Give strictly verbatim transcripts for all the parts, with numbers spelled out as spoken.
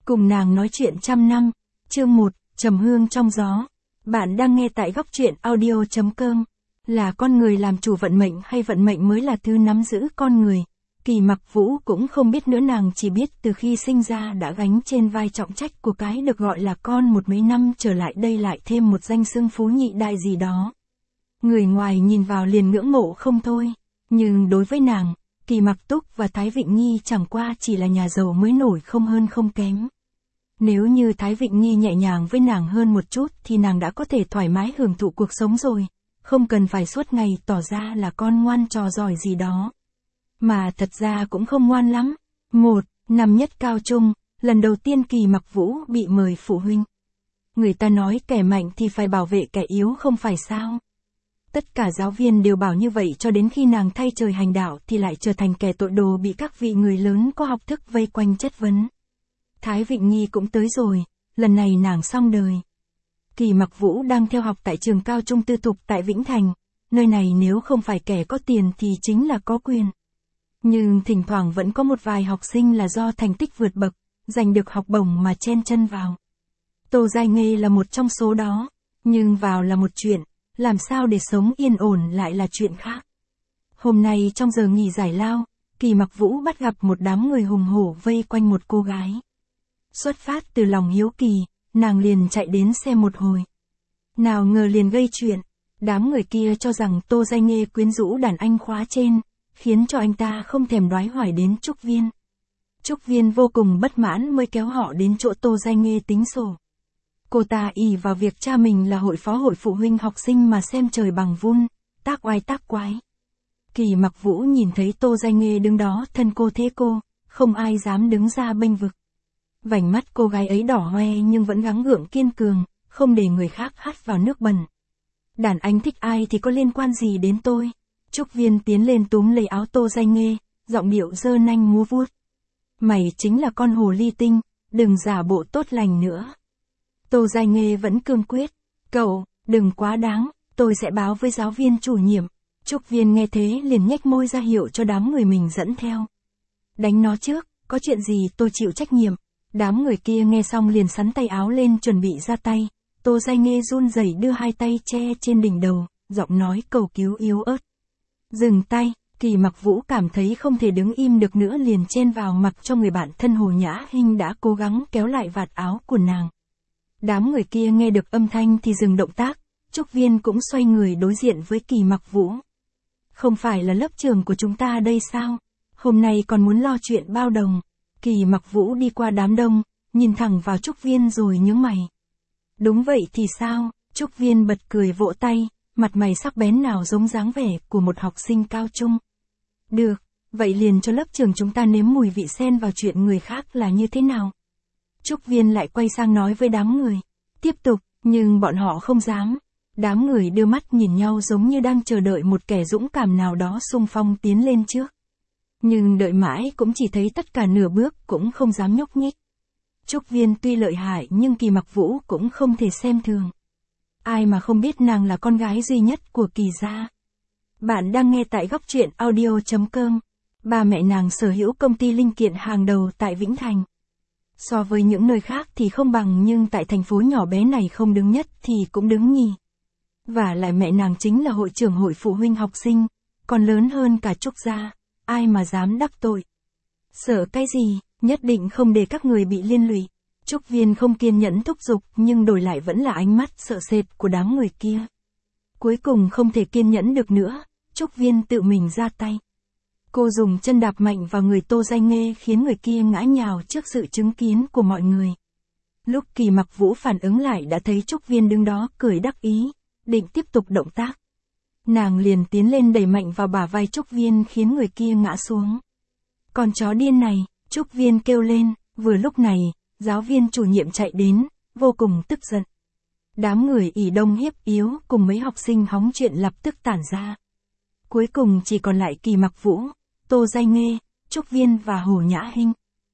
Cùng nàng nói chuyện trăm năm, chương một, trầm hương trong gió. Bạn đang nghe tại góc truyện audio chấm com. Là con người làm chủ vận mệnh hay vận mệnh mới là thứ nắm giữ con người? Kỳ Mặc Vũ cũng không biết nữa, nàng chỉ biết từ khi sinh ra đã gánh trên vai trọng trách của cái được gọi là con, một mấy năm trở lại đây lại thêm một danh xưng phú nhị đại gì đó. Người ngoài nhìn vào liền ngưỡng mộ không thôi, nhưng đối với nàng, Kỳ Mặc Túc và Thái Vịnh Nhi chẳng qua chỉ là nhà giàu mới nổi, không hơn không kém. Nếu như Thái Vịnh Nhi nhẹ nhàng với nàng hơn một chút thì nàng đã có thể thoải mái hưởng thụ cuộc sống rồi, không cần phải suốt ngày tỏ ra là con ngoan trò giỏi gì đó. Mà thật ra cũng không ngoan lắm. Một, năm nhất cao trung, lần đầu tiên Kỳ Mặc Vũ bị mời phụ huynh. Người ta nói kẻ mạnh thì phải bảo vệ kẻ yếu, không phải sao? Tất cả giáo viên đều bảo như vậy, cho đến khi nàng thay trời hành đạo thì lại trở thành kẻ tội đồ bị các vị người lớn có học thức vây quanh chất vấn. Thái Vịnh Nhi cũng tới rồi, lần này nàng xong đời. Kỳ Mặc Vũ đang theo học tại trường cao trung tư thục tại Vĩnh Thành, nơi này nếu không phải kẻ có tiền thì chính là có quyền. Nhưng thỉnh thoảng vẫn có một vài học sinh là do thành tích vượt bậc, giành được học bổng mà chen chân vào. Tô Giai Nghê là một trong số đó, nhưng vào là một chuyện, làm sao để sống yên ổn lại là chuyện khác. Hôm nay trong giờ nghỉ giải lao, Kỳ Mặc Vũ bắt gặp một đám người hùng hổ vây quanh một cô gái. Xuất phát từ lòng hiếu kỳ, nàng liền chạy đến xem một hồi. Nào ngờ liền gây chuyện, đám người kia cho rằng Tô Giai Nghê quyến rũ đàn anh khóa trên, khiến cho anh ta không thèm đoái hoài đến Trúc Viên. Trúc Viên vô cùng bất mãn mới kéo họ đến chỗ Tô Giai Nghê tính sổ. Cô ta ỷ vào việc cha mình là hội phó hội phụ huynh học sinh mà xem trời bằng vun, tác oai tác quái. Kỳ Mặc Vũ nhìn thấy Tô Giai Nghê đứng đó thân cô thế cô, không ai dám đứng ra bênh vực. Vành mắt cô gái ấy đỏ hoe nhưng vẫn gắng gượng kiên cường, không để người khác hắt vào nước bẩn. Đàn anh thích ai thì có liên quan gì đến tôi? Trúc Viên tiến lên túm lấy áo Tô Giai Nghê, giọng điệu giơ nanh múa vuốt. Mày chính là con hồ ly tinh, đừng giả bộ tốt lành nữa. Tô Giai Nghê vẫn cương quyết. Cậu, đừng quá đáng, tôi sẽ báo với giáo viên chủ nhiệm. Trúc Viên nghe thế liền nhếch môi ra hiệu cho đám người mình dẫn theo. Đánh nó trước, có chuyện gì tôi chịu trách nhiệm. Đám người kia nghe xong liền sắn tay áo lên chuẩn bị ra tay. Tô Giai Nghê run rẩy đưa hai tay che trên đỉnh đầu, giọng nói cầu cứu yếu ớt. Dừng tay. Kỳ Mặc Vũ cảm thấy không thể đứng im được nữa liền chen vào mặc cho người bạn thân Hồ Nhã Hinh đã cố gắng kéo lại vạt áo của nàng. Đám người kia nghe được âm thanh thì dừng động tác, Trúc Viên cũng xoay người đối diện với Kỳ Mặc Vũ. Không phải là lớp trường của chúng ta đây sao? Hôm nay còn muốn lo chuyện bao đồng. Kỳ Mặc Vũ đi qua đám đông, nhìn thẳng vào Trúc Viên rồi nhướng mày. Đúng vậy thì sao? Trúc Viên bật cười vỗ tay, mặt mày sắc bén nào giống dáng vẻ của một học sinh cao trung. Được, vậy liền cho lớp trường chúng ta nếm mùi vị xen vào chuyện người khác là như thế nào? Trúc Viên lại quay sang nói với đám người. Tiếp tục, nhưng bọn họ không dám. Đám người đưa mắt nhìn nhau giống như đang chờ đợi một kẻ dũng cảm nào đó xung phong tiến lên trước. Nhưng đợi mãi cũng chỉ thấy tất cả nửa bước cũng không dám nhúc nhích. Trúc Viên tuy lợi hại nhưng Kỳ Mặc Vũ cũng không thể xem thường. Ai mà không biết nàng là con gái duy nhất của Kỳ gia. Bạn đang nghe tại góc truyện audio chấm com. Ba mẹ nàng sở hữu công ty linh kiện hàng đầu tại Vĩnh Thành. So với những nơi khác thì không bằng, nhưng tại thành phố nhỏ bé này không đứng nhất thì cũng đứng nhì. Và lại mẹ nàng chính là hội trưởng hội phụ huynh học sinh, còn lớn hơn cả Trúc gia, ai mà dám đắc tội. Sợ cái gì, nhất định không để các người bị liên lụy. Trúc Viên không kiên nhẫn thúc giục nhưng đổi lại vẫn là ánh mắt sợ sệt của đám người kia. Cuối cùng không thể kiên nhẫn được nữa, Trúc Viên tự mình ra tay. Cô dùng chân đạp mạnh vào người Tô Giai Nghê khiến người kia ngã nhào trước sự chứng kiến của mọi người. Lúc Kỳ Mặc Vũ phản ứng lại đã thấy Trúc Viên đứng đó cười đắc ý, định tiếp tục động tác. Nàng liền tiến lên đẩy mạnh vào bả vai Trúc Viên khiến người kia ngã xuống. Con chó điên này, Trúc Viên kêu lên. Vừa lúc này, giáo viên chủ nhiệm chạy đến, vô cùng tức giận. Đám người ỷ đông hiếp yếu cùng mấy học sinh hóng chuyện lập tức tản ra. Cuối cùng chỉ còn lại Kỳ Mặc Vũ, Tô Giai Nghê, Trúc Viên và Hồ Nhã Hinh.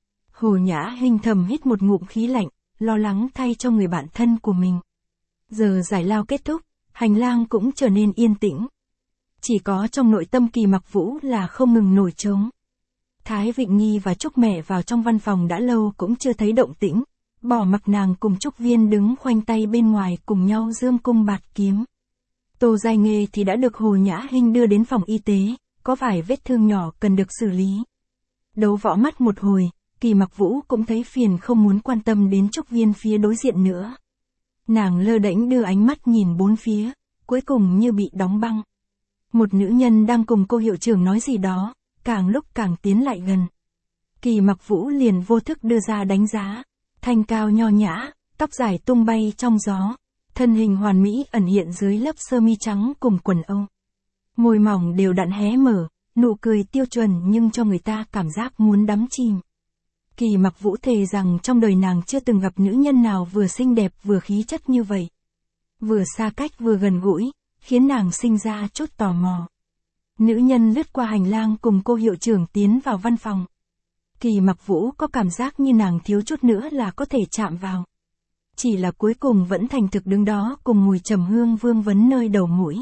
Hồ Nhã Hinh thầm hít một ngụm khí lạnh, lo lắng thay cho người bạn thân của mình. Giờ giải lao kết thúc, hành lang cũng trở nên yên tĩnh. Chỉ có trong nội tâm Kỳ Mặc Vũ là không ngừng nổi trống. Thái Vịnh Nghi và Trúc mẹ vào trong văn phòng đã lâu cũng chưa thấy động tĩnh, bỏ mặc nàng cùng Trúc Viên đứng khoanh tay bên ngoài cùng nhau dương cung bạt kiếm. Tô Giai Nghê thì đã được Hồ Nhã Hinh đưa đến phòng y tế, có vài vết thương nhỏ cần được xử lý. Đấu võ mắt một hồi, Kỳ Mặc Vũ cũng thấy phiền không muốn quan tâm đến Trúc Viên phía đối diện nữa. Nàng lơ đễnh đưa ánh mắt nhìn bốn phía, cuối cùng như bị đóng băng. Một nữ nhân đang cùng cô hiệu trưởng nói gì đó, càng lúc càng tiến lại gần. Kỳ Mặc Vũ liền vô thức đưa ra đánh giá, thanh cao nho nhã, tóc dài tung bay trong gió, thân hình hoàn mỹ ẩn hiện dưới lớp sơ mi trắng cùng quần âu. Môi mỏng đều đặn hé mở, nụ cười tiêu chuẩn nhưng cho người ta cảm giác muốn đắm chìm. Kỳ Mặc Vũ thề rằng trong đời nàng chưa từng gặp nữ nhân nào vừa xinh đẹp vừa khí chất như vậy. Vừa xa cách vừa gần gũi, khiến nàng sinh ra chút tò mò. Nữ nhân lướt qua hành lang cùng cô hiệu trưởng tiến vào văn phòng. Kỳ Mặc Vũ có cảm giác như nàng thiếu chút nữa là có thể chạm vào. Chỉ là cuối cùng vẫn thành thực đứng đó cùng mùi trầm hương vương vấn nơi đầu mũi.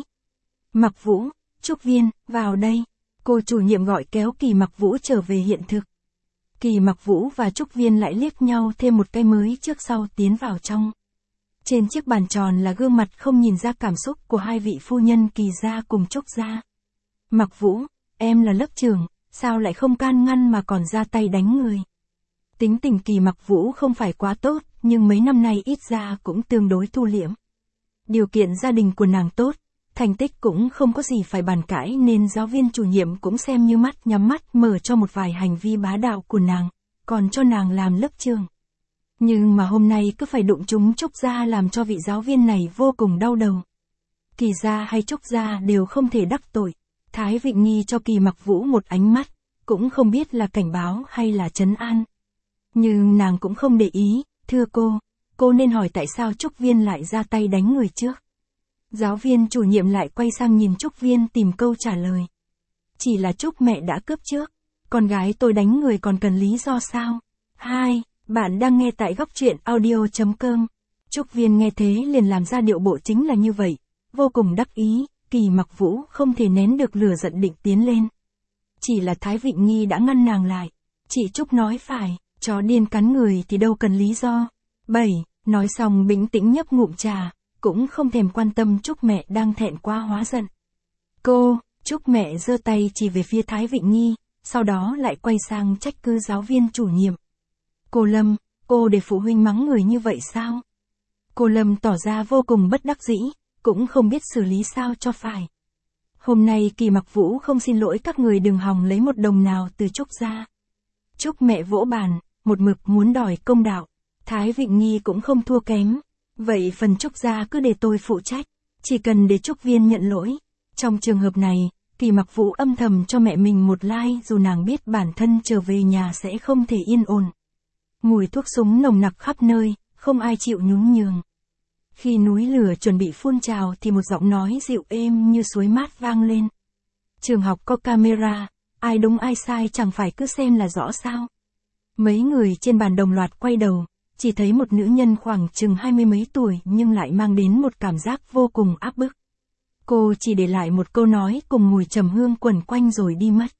Mặc Vũ, Trúc Viên, vào đây. Cô chủ nhiệm gọi kéo Kỳ Mặc Vũ trở về hiện thực. Kỳ Mặc Vũ và Trúc Viên lại liếc nhau thêm một cái mới trước sau tiến vào trong. Trên chiếc bàn tròn là gương mặt không nhìn ra cảm xúc của hai vị phu nhân Kỳ gia cùng Trúc gia. Mặc Vũ, em là lớp trưởng, sao lại không can ngăn mà còn ra tay đánh người? Tính tình Kỳ Mặc Vũ không phải quá tốt, nhưng mấy năm nay ít ra cũng tương đối thu liễm. Điều kiện gia đình của nàng tốt, thành tích cũng không có gì phải bàn cãi nên giáo viên chủ nhiệm cũng xem như mắt nhắm mắt mở cho một vài hành vi bá đạo của nàng, còn cho nàng làm lớp trưởng. Nhưng mà hôm nay cứ phải đụng chúng Trúc gia làm cho vị giáo viên này vô cùng đau đầu. Kỳ gia hay Trúc gia đều không thể đắc tội. Thái Vịnh Nghi cho Kỳ Mặc Vũ một ánh mắt, cũng không biết là cảnh báo hay là trấn an. Nhưng nàng cũng không để ý, thưa cô, cô nên hỏi tại sao Trúc Viên lại ra tay đánh người trước. Giáo viên chủ nhiệm lại quay sang nhìn Trúc Viên tìm câu trả lời. Chỉ là Trúc mẹ đã cướp trước, con gái tôi đánh người còn cần lý do sao? Hai, bạn đang nghe tại góc truyện audio chấm com. Trúc Viên nghe thế liền làm ra điệu bộ chính là như vậy, vô cùng đắc ý. Kỳ Mặc Vũ không thể nén được lửa giận định tiến lên. Chỉ là Thái Vịnh Nghi đã ngăn nàng lại. Chị Trúc nói phải, chó điên cắn người thì đâu cần lý do. Bảy, nói xong bình tĩnh nhấp ngụm trà, cũng không thèm quan tâm Trúc mẹ đang thẹn quá hóa giận. Cô, Trúc mẹ giơ tay chỉ về phía Thái Vịnh Nghi, sau đó lại quay sang trách cứ giáo viên chủ nhiệm. Cô Lâm, cô để phụ huynh mắng người như vậy sao? Cô Lâm tỏ ra vô cùng bất đắc dĩ, cũng không biết xử lý sao cho phải. Hôm nay Kỳ Mặc Vũ không xin lỗi các người đừng hòng lấy một đồng nào từ Trúc gia. Trúc mẹ vỗ bàn, một mực muốn đòi công đạo. Thái Vịnh Nghi cũng không thua kém. Vậy phần Trúc gia cứ để tôi phụ trách, chỉ cần để Trúc Viên nhận lỗi. Trong trường hợp này, Kỳ Mặc Vũ âm thầm cho mẹ mình một like dù nàng biết bản thân trở về nhà sẽ không thể yên ổn. Mùi thuốc súng nồng nặc khắp nơi, không ai chịu nhún nhường. Khi núi lửa chuẩn bị phun trào thì một giọng nói dịu êm như suối mát vang lên. Trường học có camera, ai đúng ai sai chẳng phải cứ xem là rõ sao. Mấy người trên bàn đồng loạt quay đầu, chỉ thấy một nữ nhân khoảng chừng hai mươi mấy tuổi nhưng lại mang đến một cảm giác vô cùng áp bức. Cô chỉ để lại một câu nói cùng mùi trầm hương quẩn quanh rồi đi mất.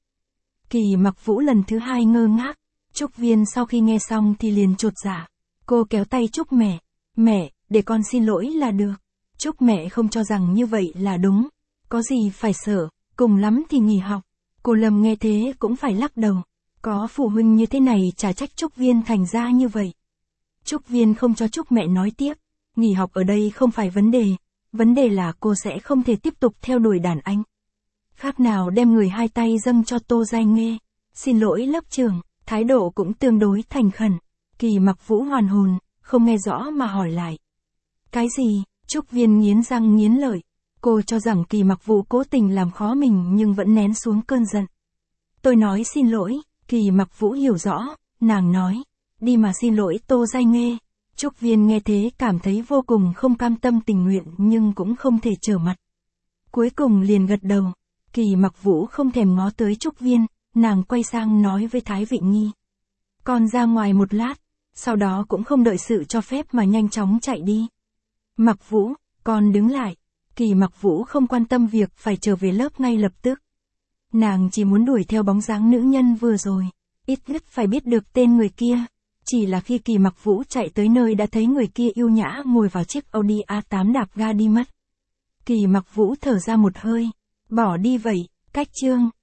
Kỳ Mặc Vũ lần thứ hai ngơ ngác, Trúc Viên sau khi nghe xong thì liền chột dạ. Cô kéo tay Trúc mẹ, mẹ, để con xin lỗi là được. Trúc mẹ không cho rằng như vậy là đúng. Có gì phải sợ, cùng lắm thì nghỉ học. Cô Lâm nghe thế cũng phải lắc đầu. Có phụ huynh như thế này chả trách Trúc Viên thành ra như vậy. Trúc Viên không cho Trúc mẹ nói tiếp. Nghỉ học ở đây không phải vấn đề. Vấn đề là cô sẽ không thể tiếp tục theo đuổi đàn anh. Khác nào đem người hai tay dâng cho Tô Giai Nghê. Xin lỗi lớp trưởng, thái độ cũng tương đối thành khẩn. Kỳ Mặc Vũ hoàn hồn, không nghe rõ mà hỏi lại. Cái gì? Trúc Viên nghiến răng nghiến lợi. Cô cho rằng Kỳ Mặc Vũ cố tình làm khó mình nhưng vẫn nén xuống cơn giận. Tôi nói xin lỗi. Kỳ Mặc Vũ hiểu rõ, nàng nói. Đi mà xin lỗi Tô Giai Nghê. Trúc Viên nghe thế cảm thấy vô cùng không cam tâm tình nguyện nhưng cũng không thể trở mặt. Cuối cùng liền gật đầu. Kỳ Mặc Vũ không thèm ngó tới Trúc Viên, nàng quay sang nói với Thái Vịnh Nghi. Con ra ngoài một lát, sau đó cũng không đợi sự cho phép mà nhanh chóng chạy đi. Mặc Vũ, con đứng lại. Kỳ Mặc Vũ không quan tâm việc phải trở về lớp ngay lập tức. Nàng chỉ muốn đuổi theo bóng dáng nữ nhân vừa rồi. Ít nhất phải biết được tên người kia. Chỉ là khi Kỳ Mặc Vũ chạy tới nơi đã thấy người kia yêu nhã ngồi vào chiếc Audi a tám đạp ga đi mất. Kỳ Mặc Vũ thở ra một hơi. Bỏ đi vậy, cách chương.